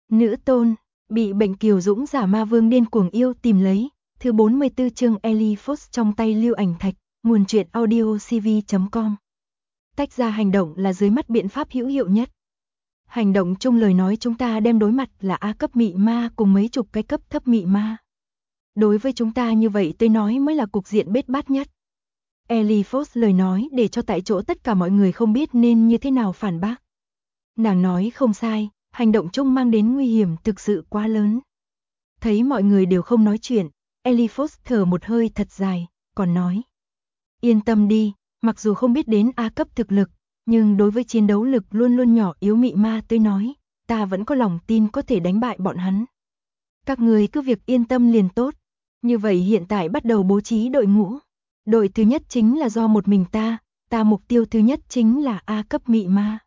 Nữ tôn, bị bệnh kiều dũng giả ma vương điên cuồng yêu tìm lấy, thứ 44 chương Ellie Fox trong tay Lưu Ảnh Thạch, nguồn truyện audio cv.com. Tách ra hành động là dưới mắt biện pháp hữu hiệu nhất. Hành động chung lời nói chúng ta đem đối mặt là A cấp mị ma cùng mấy chục cái cấp thấp mị ma. Đối với chúng ta như vậy tôi nói mới là cục diện bết bát nhất. Ellie Fox lời nói để cho tại chỗ tất cả mọi người không biết nên như thế nào phản bác. Nàng nói không sai, hành động chung mang đến nguy hiểm thực sự quá lớn. Thấy mọi người đều không nói chuyện, Ellie Fox thở một hơi thật dài, còn nói. Yên tâm đi, mặc dù không biết đến A cấp thực lực, nhưng đối với chiến đấu lực luôn luôn nhỏ yếu mị ma tôi nói, ta vẫn có lòng tin có thể đánh bại bọn hắn. Các người cứ việc yên tâm liền tốt. Như vậy hiện tại bắt đầu bố trí đội ngũ. Đội thứ nhất chính là do một mình ta mục tiêu thứ nhất chính là A cấp mị ma.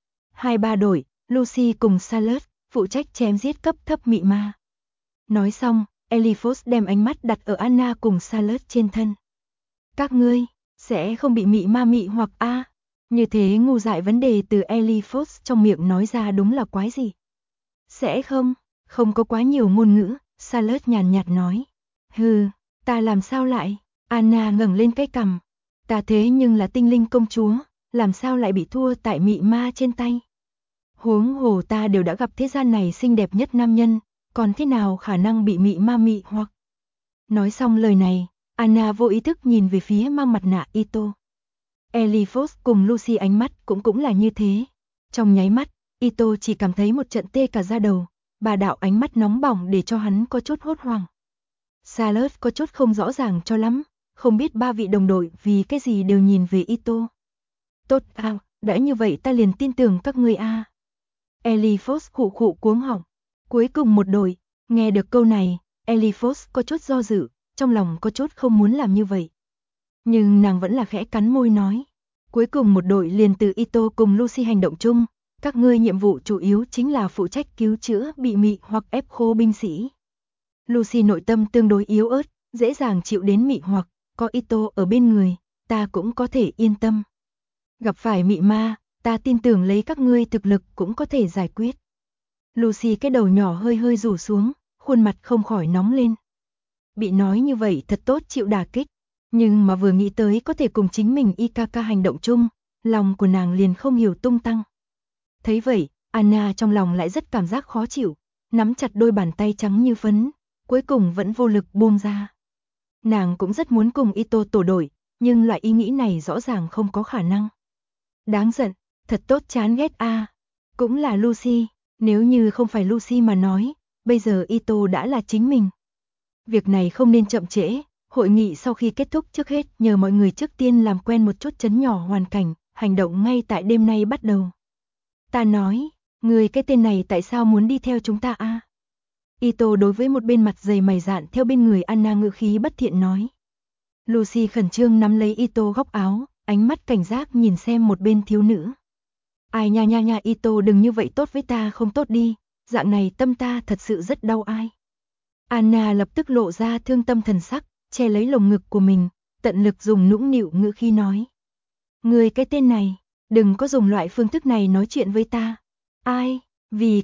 2-3 đội, Lucy cùng Charlotte, phụ trách chém giết cấp thấp mị ma. Nói xong, Ellie Fox đem ánh mắt đặt ở Anna cùng Charlotte trên thân. Các ngươi, sẽ không bị mị ma mị hoặc A. Như thế ngu dại vấn đề từ Ellie Fox trong miệng nói ra đúng là quái gì. Sẽ không có quá nhiều ngôn ngữ, Charlotte nhàn nhạt nói. Hừ, ta làm sao lại, Anna ngẩng lên cái cằm. Ta thế nhưng là tinh linh công chúa, làm sao lại bị thua tại mị ma trên tay. Huống hồ ta đều đã gặp thế gian này xinh đẹp nhất nam nhân, còn thế nào khả năng bị mị ma mị hoặc. Nói xong lời này, Anna vô ý thức nhìn về phía mang mặt nạ Ito. Ellie Fox cùng Lucy ánh mắt cũng là như thế. Trong nháy mắt, Ito chỉ cảm thấy một trận tê cả da đầu, bà đạo ánh mắt nóng bỏng để cho hắn có chút hốt hoảng. Charlotte có chút không rõ ràng cho lắm, không biết ba vị đồng đội vì cái gì đều nhìn về Ito. Tốt à, đã như vậy ta liền tin tưởng các ngươi a. Ellie Fox khụ cuống họng. Cuối cùng một đội, nghe được câu này, Ellie Fox có chút do dự, trong lòng có chút không muốn làm như vậy. Nhưng nàng vẫn là khẽ cắn môi nói. Cuối cùng một đội liền từ Ito cùng Lucy hành động chung, các ngươi nhiệm vụ chủ yếu chính là phụ trách cứu chữa bị mị hoặc ép khô binh sĩ. Lucy nội tâm tương đối yếu ớt, dễ dàng chịu đến mị hoặc, có Ito ở bên người, ta cũng có thể yên tâm. Gặp phải mị ma, ta tin tưởng lấy các ngươi thực lực cũng có thể giải quyết. Lucy cái đầu nhỏ hơi rủ xuống, khuôn mặt không khỏi nóng lên. Bị nói như vậy thật tốt chịu đả kích, nhưng mà vừa nghĩ tới có thể cùng chính mình IKK hành động chung, lòng của nàng liền không hiểu tung tăng. Thấy vậy, Anna trong lòng lại rất cảm giác khó chịu, nắm chặt đôi bàn tay trắng như phấn, cuối cùng vẫn vô lực buông ra. Nàng cũng rất muốn cùng Ito tổ đội, nhưng loại ý nghĩ này rõ ràng không có khả năng. Đáng giận, thật tốt chán ghét a. Cũng là Lucy, nếu như không phải Lucy mà nói, bây giờ Ito đã là chính mình. Việc này không nên chậm trễ, hội nghị sau khi kết thúc trước hết nhờ mọi người trước tiên làm quen một chút chấn nhỏ hoàn cảnh, hành động ngay tại đêm nay bắt đầu. Ta nói, người cái tên này tại sao muốn đi theo chúng ta a? Ito đối với một bên mặt dày mày dạn theo bên người Anna ngữ khí bất thiện nói. Lucy khẩn trương nắm lấy Ito góc áo, ánh mắt cảnh giác nhìn xem một bên thiếu nữ. Ai nha Ito đừng như vậy tốt với ta không tốt đi, dạng này tâm ta thật sự rất đau ai. Anna lập tức lộ ra thương tâm thần sắc, che lấy lồng ngực của mình, tận lực dùng nũng nịu ngữ khí nói. Người cái tên này, đừng có dùng loại phương thức này nói chuyện với ta. Ai, vì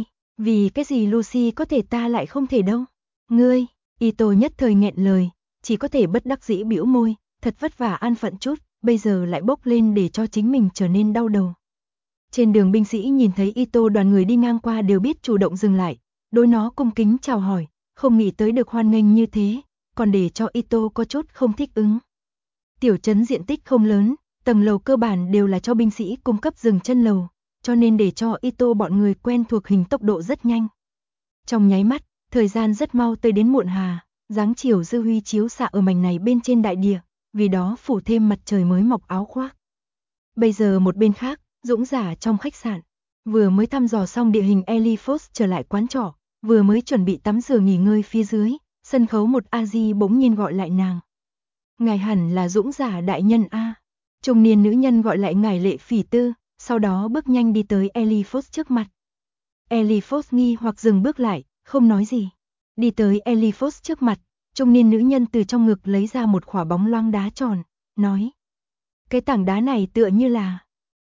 cái gì Lucy có thể ta lại không thể đâu. Ngươi, Ito nhất thời nghẹn lời, chỉ có thể bất đắc dĩ bĩu môi, thật vất vả an phận chút, bây giờ lại bốc lên để cho chính mình trở nên đau đầu. Trên đường binh sĩ nhìn thấy Ito đoàn người đi ngang qua đều biết chủ động dừng lại, đối nó cung kính chào hỏi, không nghĩ tới được hoan nghênh như thế, còn để cho Ito có chút không thích ứng. Tiểu trấn diện tích không lớn, tầng lầu cơ bản đều là cho binh sĩ cung cấp dừng chân lầu, cho nên để cho Ito bọn người quen thuộc hình tốc độ rất nhanh. Trong nháy mắt, thời gian rất mau tới đến muộn hà, dáng chiều dư huy chiếu xạ ở mảnh này bên trên đại địa, vì đó phủ thêm mặt trời mới mọc áo khoác. Bây giờ một bên khác, dũng giả trong khách sạn, vừa mới thăm dò xong địa hình Ellie Fox trở lại quán trọ, vừa mới chuẩn bị tắm rửa nghỉ ngơi phía dưới, sân khấu một A-di bỗng nhiên gọi lại nàng. Ngài hẳn là dũng giả đại nhân a. Trung niên nữ nhân gọi lại ngài Lệ Phỉ Tư, sau đó bước nhanh đi tới Ellie Fox trước mặt. Ellie Fox nghi hoặc dừng bước lại, không nói gì. Đi tới Ellie Fox trước mặt, trung niên nữ nhân từ trong ngực lấy ra một khỏa bóng loáng đá tròn, nói. Cái tảng đá này tựa như là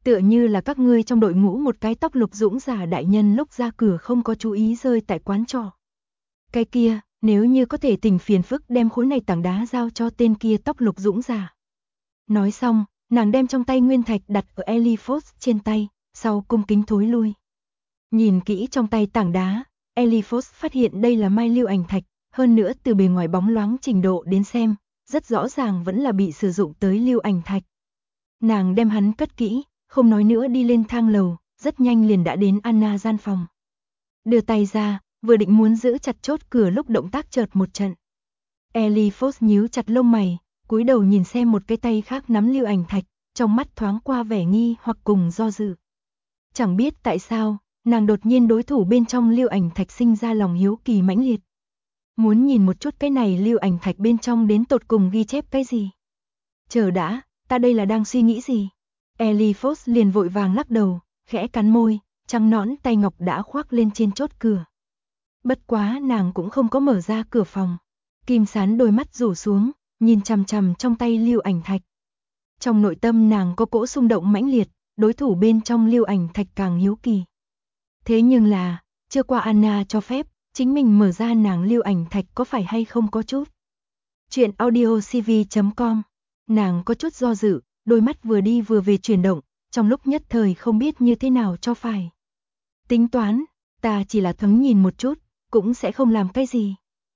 Tựa như là các ngươi trong đội ngũ một cái tóc lục dũng giả đại nhân lúc ra cửa không có chú ý rơi tại quán trọ. Cái kia, nếu như có thể tình phiền phức đem khối này tảng đá giao cho tên kia tóc lục dũng giả. Nói xong, nàng đem trong tay nguyên thạch đặt ở Ellie Fox trên tay, sau cung kính thối lui. Nhìn kỹ trong tay tảng đá, Ellie Fox phát hiện đây là mai lưu ảnh thạch, hơn nữa từ bề ngoài bóng loáng trình độ đến xem, rất rõ ràng vẫn là bị sử dụng tới lưu ảnh thạch. Nàng đem hắn cất kỹ, không nói nữa đi lên thang lầu, rất nhanh liền đã đến Anna gian phòng. Đưa tay ra, vừa định muốn giữ chặt chốt cửa lúc động tác chợt một trận. Ellie Fox nhíu chặt lông mày, cúi đầu nhìn xem một cái tay khác nắm lưu ảnh thạch, trong mắt thoáng qua vẻ nghi hoặc cùng do dự. Chẳng biết tại sao, nàng đột nhiên đối thủ bên trong lưu ảnh thạch sinh ra lòng hiếu kỳ mãnh liệt. Muốn nhìn một chút cái này lưu ảnh thạch bên trong đến tột cùng ghi chép cái gì. Chờ đã, ta đây là đang suy nghĩ gì? Ellie Fox liền vội vàng lắc đầu, khẽ cắn môi, trắng nõn tay ngọc đã khoác lên trên chốt cửa. Bất quá nàng cũng không có mở ra cửa phòng. Kim Sán đôi mắt rủ xuống, nhìn chằm chằm trong tay lưu ảnh thạch. Trong nội tâm nàng có cỗ xung động mãnh liệt, đối thủ bên trong lưu ảnh thạch càng hiếu kỳ. Thế nhưng là, chưa qua Anna cho phép, chính mình mở ra nàng lưu ảnh thạch có phải hay không có chút. Chuyện audiocv.com. Nàng có chút do dự, đôi mắt vừa đi vừa về chuyển động, trong lúc nhất thời không biết như thế nào cho phải. Tính toán, ta chỉ là thoáng nhìn một chút, cũng sẽ không làm cái gì.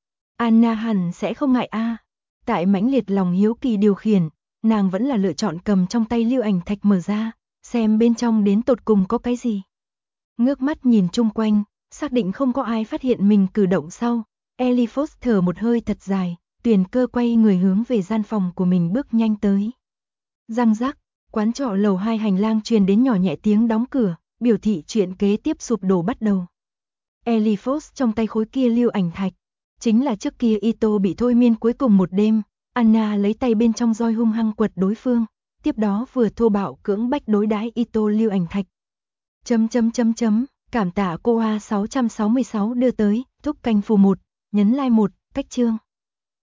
Anna hẳn sẽ không ngại a. Tại mãnh liệt lòng hiếu kỳ điều khiển, nàng vẫn là lựa chọn cầm trong tay lưu ảnh thạch mở ra, xem bên trong đến tột cùng có cái gì. Ngước mắt nhìn chung quanh, xác định không có ai phát hiện mình cử động sau, Ellie Fox thở một hơi thật dài, Tuyền Cơ quay người hướng về gian phòng của mình bước nhanh tới. Răng rắc, quán trọ lầu 2 hành lang truyền đến nhỏ nhẹ tiếng đóng cửa, biểu thị chuyện kế tiếp sụp đổ bắt đầu. Ellie Fox trong tay khối kia lưu ảnh thạch, chính là trước kia Ito bị thôi miên cuối cùng một đêm, Anna lấy tay bên trong roi hung hăng quật đối phương, tiếp đó vừa thô bạo cưỡng bách đối đãi Ito lưu ảnh thạch. Cảm tạ cô A666 đưa tới, thúc canh phù 1, nhấn like 1, cách chương.